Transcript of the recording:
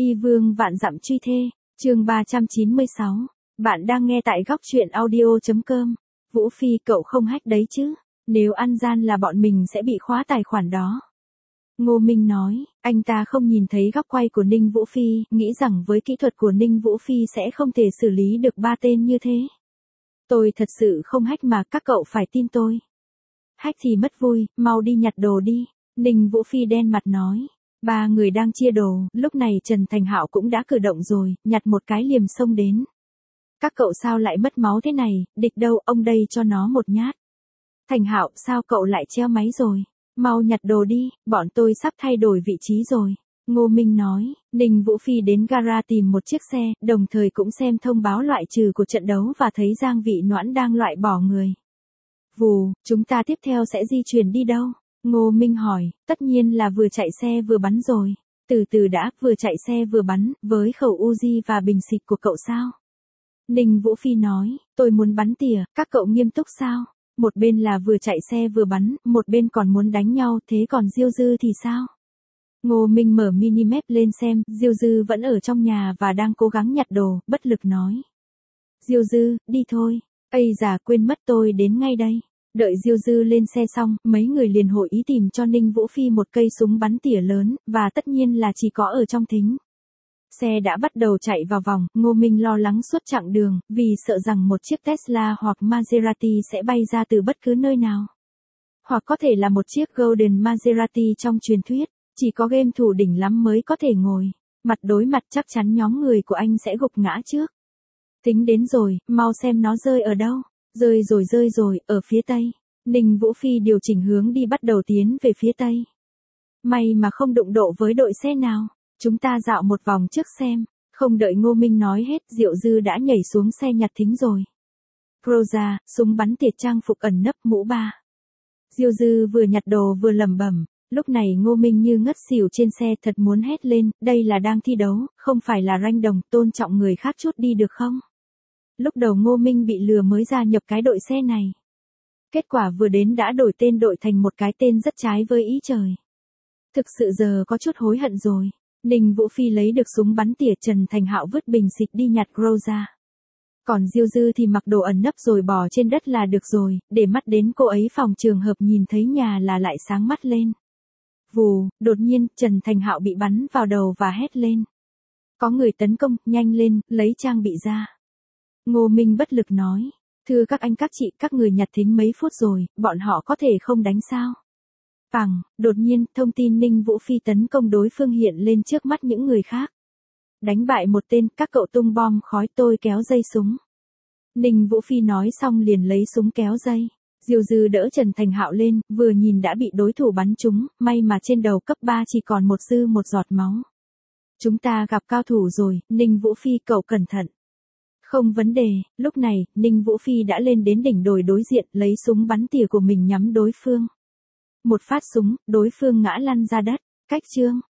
Y vương vạn dặm truy thê, chương 396. Bạn đang nghe tại góc truyện audio.com. Vũ Phi cậu không hack đấy chứ, nếu ăn gian là bọn mình sẽ bị khóa tài khoản đó. Ngô Minh nói, anh ta không nhìn thấy góc quay của Ninh Vũ Phi, nghĩ rằng với kỹ thuật của Ninh Vũ Phi sẽ không thể xử lý được 3 tên như thế. Tôi thật sự không hack mà các cậu phải tin tôi. Hack thì mất vui, mau đi nhặt đồ đi. Ninh Vũ Phi đen mặt nói. 3 người đang chia đồ, lúc này Trần Thành Hạo cũng đã cử động rồi, nhặt một cái liềm xông đến. Các cậu sao lại mất máu thế này, địch đâu, ông đây cho nó một nhát. Thành Hạo, sao cậu lại treo máy rồi? Mau nhặt đồ đi, bọn tôi sắp thay đổi vị trí rồi. Ngô Minh nói, Ninh Vũ Phi đến gara tìm một chiếc xe, đồng thời cũng xem thông báo loại trừ của trận đấu và thấy Giang Vị Noãn đang loại bỏ người. Vù, chúng ta tiếp theo sẽ di chuyển đi đâu? Ngô Minh hỏi, tất nhiên là vừa chạy xe vừa bắn rồi. Từ từ đã, vừa chạy xe vừa bắn, với khẩu Uzi và bình xịt của cậu sao? Ninh Vũ Phi nói, tôi muốn bắn tỉa, các cậu nghiêm túc sao? Một bên là vừa chạy xe vừa bắn, một bên còn muốn đánh nhau, thế còn Diêu Dư thì sao? Ngô Minh mở minimap lên xem, Diêu Dư vẫn ở trong nhà và đang cố gắng nhặt đồ, bất lực nói. Diêu Dư, đi thôi. Ây già, quên mất tôi đến ngay đây. Đợi Diêu Dư lên xe xong, mấy người liền hội ý tìm cho Ninh Vũ Phi một cây súng bắn tỉa lớn, và tất nhiên là chỉ có ở trong thính. Xe đã bắt đầu chạy vào vòng, Ngô Minh lo lắng suốt chặng đường, vì sợ rằng một chiếc Tesla hoặc Maserati sẽ bay ra từ bất cứ nơi nào. Hoặc có thể là một chiếc Golden Maserati trong truyền thuyết, chỉ có game thủ đỉnh lắm mới có thể ngồi. Mặt đối mặt chắc chắn nhóm người của anh sẽ gục ngã trước. Tính đến rồi, mau xem nó rơi ở đâu. Rơi rồi, ở phía tây. Ninh Vũ Phi điều chỉnh hướng đi bắt đầu tiến về phía tây. May mà không đụng độ với đội xe nào. Chúng ta dạo một vòng trước xem. Không đợi Ngô Minh nói hết, Diệu Dư đã nhảy xuống xe nhặt thính rồi. Groza, súng bắn tỉa trang phục ẩn nấp mũ ba. Diệu Dư vừa nhặt đồ vừa lẩm bẩm. Lúc này Ngô Minh như ngất xỉu trên xe, thật muốn hét lên, đây là đang thi đấu, không phải là ranh đồng, tôn trọng người khác chút đi được không? Lúc đầu Ngô Minh bị lừa mới gia nhập cái đội xe này. Kết quả vừa đến đã đổi tên đội thành một cái tên rất trái với ý trời. Thực sự giờ có chút hối hận rồi. Ninh Vũ Phi lấy được súng bắn tỉa, Trần Thành Hạo vứt bình xịt đi nhặt Groza. Còn Diêu Dư thì mặc đồ ẩn nấp rồi bò trên đất là được rồi, để mắt đến cô ấy phòng trường hợp nhìn thấy nhà là lại sáng mắt lên. Vù, đột nhiên, Trần Thành Hạo bị bắn vào đầu và hét lên. Có người tấn công, nhanh lên, lấy trang bị ra. Ngô Minh bất lực nói, thưa các anh các chị, các người nhặt thính mấy phút rồi, bọn họ có thể không đánh sao? Phằng, đột nhiên, thông tin Ninh Vũ Phi tấn công đối phương hiện lên trước mắt những người khác. Đánh bại một tên, các cậu tung bom khói, tôi kéo dây súng. Ninh Vũ Phi nói xong liền lấy súng kéo dây. Diêu Dư đỡ Trần Thành Hạo lên, vừa nhìn đã bị đối thủ bắn trúng, may mà trên đầu cấp 3 chỉ còn một giọt máu. Chúng ta gặp cao thủ rồi, Ninh Vũ Phi cậu cẩn thận. Không vấn đề, lúc này, Ninh Vũ Phi đã lên đến đỉnh đồi đối diện, lấy súng bắn tỉa của mình nhắm đối phương. Một phát súng, đối phương ngã lăn ra đất, cách chương.